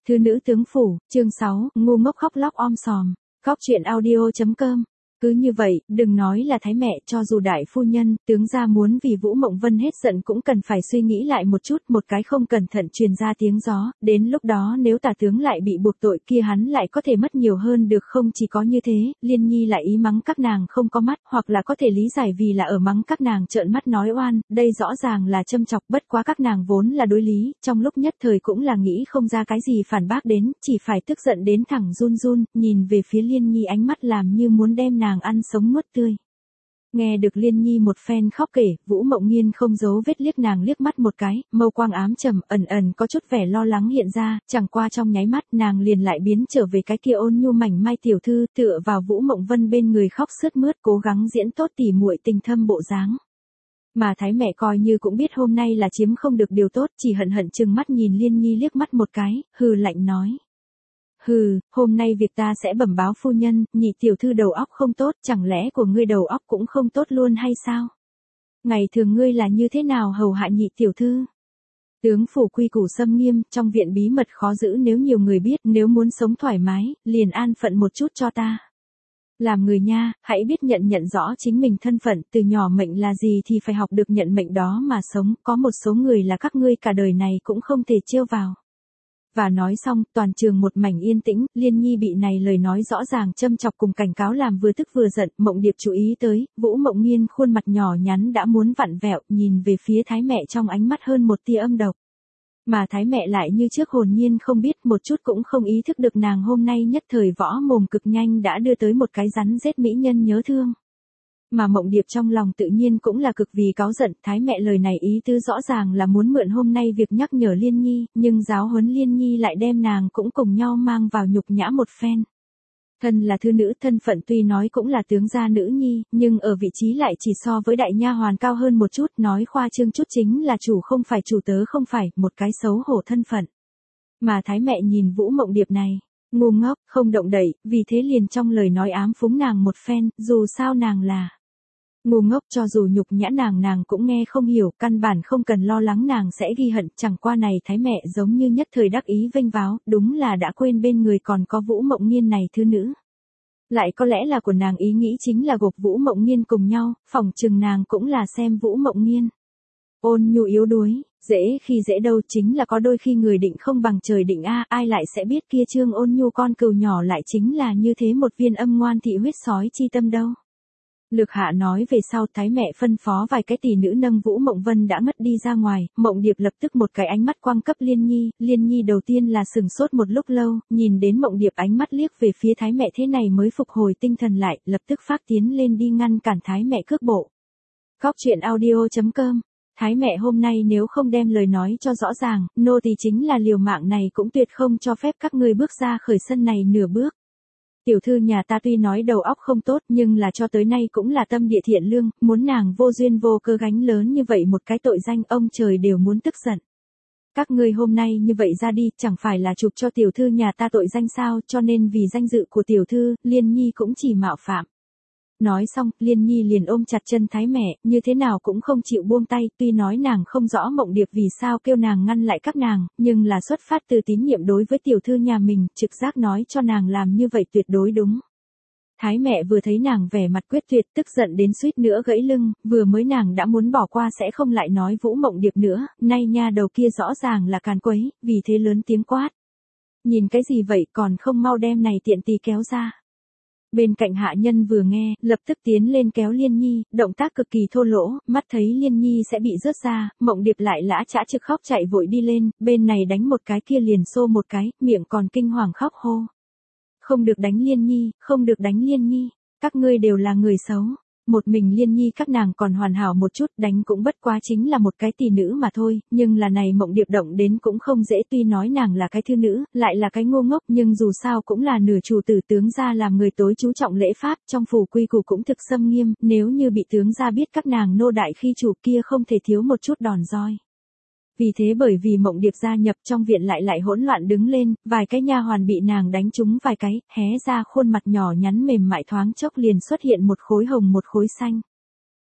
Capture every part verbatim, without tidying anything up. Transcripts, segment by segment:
Thư nữ tướng phủ, chương sáu, ngu ngốc khóc lóc om sòm. Góc truyện audio chấm com. Cứ như vậy, đừng nói là thái mẹ, cho dù đại phu nhân, tướng gia muốn vì Vũ Mộng Vân hết giận cũng cần phải suy nghĩ lại một chút, một cái không cẩn thận truyền ra tiếng gió, đến lúc đó nếu tả tướng lại bị buộc tội kia hắn lại có thể mất nhiều hơn được không. Chỉ có như thế, Liên Nhi lại ý mắng các nàng không có mắt, hoặc là có thể lý giải vì là ở mắng các nàng trợn mắt nói oan, đây rõ ràng là châm chọc, bất quá các nàng vốn là đối lý, trong lúc nhất thời cũng là nghĩ không ra cái gì phản bác đến, chỉ phải tức giận đến thẳng run run, nhìn về phía Liên Nhi ánh mắt làm như muốn đem nàng ăn sống nuốt tươi. Nghe được Liên Nhi một phen khóc kể, Vũ Mộng Nhiên không giấu vết liếc nàng liếc mắt một cái, mâu quang ám trầm, ẩn ẩn có chút vẻ lo lắng hiện ra, chẳng qua trong nháy mắt nàng liền lại biến trở về cái kia ôn nhu mảnh mai tiểu thư, tựa vào Vũ Mộng Vân bên người khóc sướt mướt, cố gắng diễn tốt tỉ muội tình thâm bộ dáng. Mà thái mẹ coi như cũng biết hôm nay là chiếm không được điều tốt, chỉ hận hận trừng mắt nhìn Liên Nhi liếc mắt một cái, hừ lạnh nói. Hừ, hôm nay việc ta sẽ bẩm báo phu nhân, nhị tiểu thư đầu óc không tốt, chẳng lẽ của ngươi đầu óc cũng không tốt luôn hay sao? Ngày thường ngươi là như thế nào hầu hạ nhị tiểu thư? Tướng phủ quy củ xâm nghiêm, trong viện bí mật khó giữ, nếu nhiều người biết, nếu muốn sống thoải mái, liền an phận một chút cho ta. Làm người nha, hãy biết nhận nhận rõ chính mình thân phận, từ nhỏ mệnh là gì thì phải học được nhận mệnh đó mà sống, có một số người là các ngươi cả đời này cũng không thể trêu vào. Và nói xong, toàn trường một mảnh yên tĩnh, Liên Nhi bị này lời nói rõ ràng châm chọc cùng cảnh cáo làm vừa tức vừa giận, Mộng Điệp chú ý tới, Vũ Mộng Nhiên khuôn mặt nhỏ nhắn đã muốn vặn vẹo, nhìn về phía thái mẹ trong ánh mắt hơn một tia âm độc. Mà thái mẹ lại như trước hồn nhiên không biết, một chút cũng không ý thức được nàng hôm nay nhất thời võ mồm cực nhanh đã đưa tới một cái rắn rết mỹ nhân nhớ thương. Mà Mộng Điệp trong lòng tự nhiên cũng là cực vì cáu giận, thái mẹ lời này ý tứ rõ ràng là muốn mượn hôm nay việc nhắc nhở Liên Nhi, nhưng giáo huấn Liên Nhi lại đem nàng cũng cùng nhau mang vào nhục nhã một phen. Thân là thư nữ, thân phận tuy nói cũng là tướng gia nữ nhi, nhưng ở vị trí lại chỉ so với đại nha hoàn cao hơn một chút, nói khoa trương chút chính là chủ không phải chủ tớ không phải, một cái xấu hổ thân phận. Mà thái mẹ nhìn Vũ Mộng Điệp này, ngu ngốc, không động đậy, vì thế liền trong lời nói ám phúng nàng một phen, dù sao nàng là ngu ngốc, cho dù nhục nhã nàng nàng cũng nghe không hiểu, căn bản không cần lo lắng nàng sẽ ghi hận, chẳng qua này thái mẹ giống như nhất thời đắc ý vênh váo, đúng là đã quên bên người còn có Vũ Mộng Nhiên này thư nữ. Lại có lẽ là của nàng ý nghĩ chính là gộp Vũ Mộng Nhiên cùng nhau, phỏng chừng nàng cũng là xem Vũ Mộng Nhiên ôn nhu yếu đuối, dễ khi dễ đâu, chính là có đôi khi người định không bằng trời định a, ai lại sẽ biết kia trương ôn nhu con cừu nhỏ lại chính là như thế một viên âm ngoan thị huyết sói chi tâm đâu. Lược hạ nói về sau, thái mẹ phân phó vài cái tỷ nữ nâng Vũ Mộng Vân đã ngất đi ra ngoài, Mộng Điệp lập tức một cái ánh mắt quang cấp Liên Nhi, Liên Nhi đầu tiên là sừng sốt một lúc lâu, nhìn đến Mộng Điệp ánh mắt liếc về phía thái mẹ thế này mới phục hồi tinh thần lại, lập tức phát tiến lên đi ngăn cản thái mẹ cước bộ. Góc truyện audio chấm com. Thái mẹ hôm nay nếu không đem lời nói cho rõ ràng, nô tỳ chính là liều mạng này cũng tuyệt không cho phép các ngươi bước ra khỏi sân này nửa bước. Tiểu thư nhà ta tuy nói đầu óc không tốt nhưng là cho tới nay cũng là tâm địa thiện lương, muốn nàng vô duyên vô cơ gánh lớn như vậy một cái tội danh ông trời đều muốn tức giận. Các ngươi hôm nay như vậy ra đi, chẳng phải là chụp cho tiểu thư nhà ta tội danh sao, cho nên vì danh dự của tiểu thư, Liên Nhi cũng chỉ mạo phạm. Nói xong, Liên Nhi liền ôm chặt chân thái mẹ, như thế nào cũng không chịu buông tay, tuy nói nàng không rõ Mộng Điệp vì sao kêu nàng ngăn lại các nàng, nhưng là xuất phát từ tín nhiệm đối với tiểu thư nhà mình, trực giác nói cho nàng làm như vậy tuyệt đối đúng. Thái mẹ vừa thấy nàng vẻ mặt quyết tuyệt, tức giận đến suýt nữa gãy lưng, vừa mới nàng đã muốn bỏ qua sẽ không lại nói Vũ Mộng Điệp nữa, nay nha đầu kia rõ ràng là càn quấy, vì thế lớn tiếng quát. Nhìn cái gì vậy, còn không mau đem này tiện tì kéo ra. Bên cạnh hạ nhân vừa nghe, lập tức tiến lên kéo Liên Nhi, động tác cực kỳ thô lỗ, mắt thấy Liên Nhi sẽ bị rớt ra, Mộng Điệp lại lã chã trực khóc chạy vội đi lên, bên này đánh một cái kia liền xô một cái, miệng còn kinh hoàng khóc hô. Không được đánh Liên Nhi, không được đánh Liên Nhi, các ngươi đều là người xấu. Một mình Liên Nhi các nàng còn hoàn hảo một chút, đánh cũng bất quá chính là một cái tỷ nữ mà thôi, nhưng là này Mộng Điệp động đến cũng không dễ, tuy nói nàng là cái thư nữ, lại là cái ngu ngốc, nhưng dù sao cũng là nửa chủ tử tướng gia làm người tối chú trọng lễ pháp, trong phủ quy củ cũng thực xâm nghiêm, nếu như bị tướng gia biết các nàng nô đại khi chủ kia không thể thiếu một chút đòn roi. Vì thế bởi vì Mộng Điệp gia nhập trong viện lại lại hỗn loạn đứng lên, vài cái nha hoàn bị nàng đánh trúng vài cái, hé ra khuôn mặt nhỏ nhắn mềm mại thoáng chốc liền xuất hiện một khối hồng một khối xanh.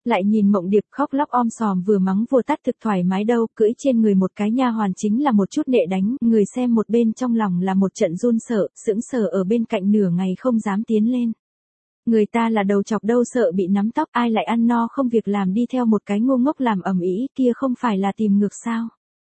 Lại nhìn Mộng Điệp khóc lóc om sòm vừa mắng vừa tát thực thoải mái đâu, cưỡi trên người một cái nha hoàn chính là một chút nệ đánh, người xem một bên trong lòng là một trận run sợ, sững sờ ở bên cạnh nửa ngày không dám tiến lên. Người ta là đầu chọc đâu sợ bị nắm tóc, ai lại ăn no không việc làm đi theo một cái ngu ngốc làm ầm ĩ, kia không phải là tìm ngược sao?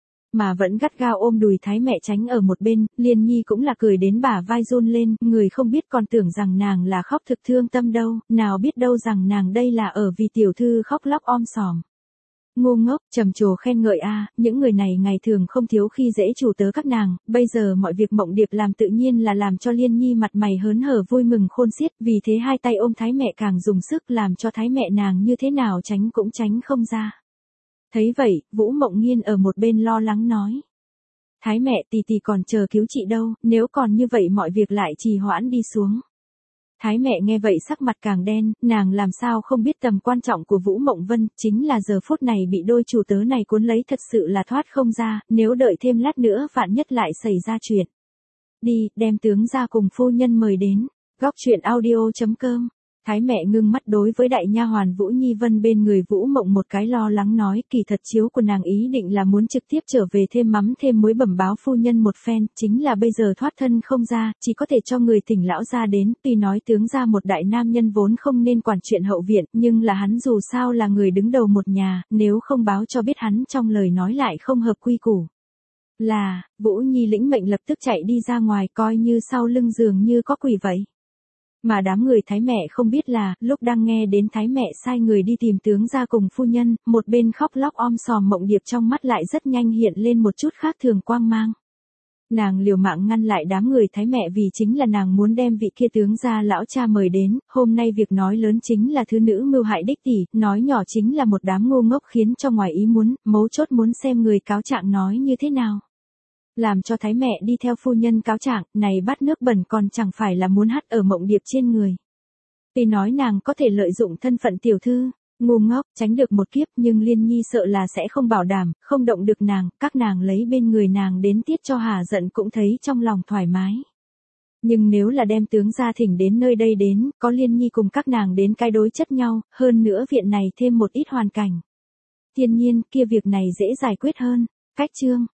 Mà vẫn gắt gao ôm đùi Thái mẹ tránh ở một bên, Liên Nhi cũng là cười đến bả vai run lên, người không biết còn tưởng rằng nàng là khóc thực thương tâm đâu, nào biết đâu rằng nàng đây là ở vì tiểu thư khóc lóc om sòm. Ngu ngốc, trầm trồ khen ngợi a, những người này ngày thường không thiếu khi dễ chủ tớ các nàng, bây giờ mọi việc Mộng Điệp làm tự nhiên là làm cho Liên Nhi mặt mày hớn hở vui mừng khôn xiết, vì thế hai tay ôm Thái mẹ càng dùng sức làm cho Thái mẹ nàng như thế nào tránh cũng tránh không ra. Thấy vậy, Vũ Mộng Nghiên ở một bên lo lắng nói. Thái mẹ tì tì còn chờ cứu chị đâu, nếu còn như vậy mọi việc lại trì hoãn đi xuống. Thái mẹ nghe vậy sắc mặt càng đen, nàng làm sao không biết tầm quan trọng của Vũ Mộng Vân, chính là giờ phút này bị đôi chủ tớ này cuốn lấy thật sự là thoát không ra, nếu đợi thêm lát nữa vạn nhất lại xảy ra chuyện. Đi, đem tướng ra cùng phu nhân mời đến, góc truyện audio chấm com. Thái mẹ ngưng mắt đối với đại nha hoàn Vũ Nhi Vân bên người Vũ Mộng một cái lo lắng nói, kỳ thật chiếu của nàng ý định là muốn trực tiếp trở về thêm mắm thêm muối bẩm báo phu nhân một phen, chính là bây giờ thoát thân không ra, chỉ có thể cho người tỉnh lão ra đến, tuy nói tướng ra một đại nam nhân vốn không nên quản chuyện hậu viện, nhưng là hắn dù sao là người đứng đầu một nhà, nếu không báo cho biết hắn trong lời nói lại không hợp quy củ. Là, Vũ Nhi lĩnh mệnh lập tức chạy đi ra ngoài coi như sau lưng giường như có quỷ vậy. Mà đám người Thái mẹ không biết là, lúc đang nghe đến Thái mẹ sai người đi tìm tướng ra cùng phu nhân, một bên khóc lóc om sòm Mộng Điệp trong mắt lại rất nhanh hiện lên một chút khác thường quang mang. Nàng liều mạng ngăn lại đám người Thái mẹ vì chính là nàng muốn đem vị kia tướng ra lão cha mời đến, hôm nay việc nói lớn chính là thứ nữ mưu hại đích tỷ, nói nhỏ chính là một đám ngu ngốc khiến cho ngoài ý muốn, mấu chốt muốn xem người cáo trạng nói như thế nào. Làm cho Thái mẹ đi theo phu nhân cáo trạng, này bát nước bẩn còn chẳng phải là muốn hắt ở Mộng Điệp trên người. Tuy nói nàng có thể lợi dụng thân phận tiểu thư, ngu ngốc, tránh được một kiếp nhưng Liên Nhi sợ là sẽ không bảo đảm, không động được nàng, các nàng lấy bên người nàng đến tiết cho hà giận cũng thấy trong lòng thoải mái. Nhưng nếu là đem tướng gia thỉnh đến nơi đây đến, có Liên Nhi cùng các nàng đến cái đối chất nhau, hơn nữa viện này thêm một ít hoàn cảnh. Thiên nhiên, kia việc này dễ giải quyết hơn. Cách chương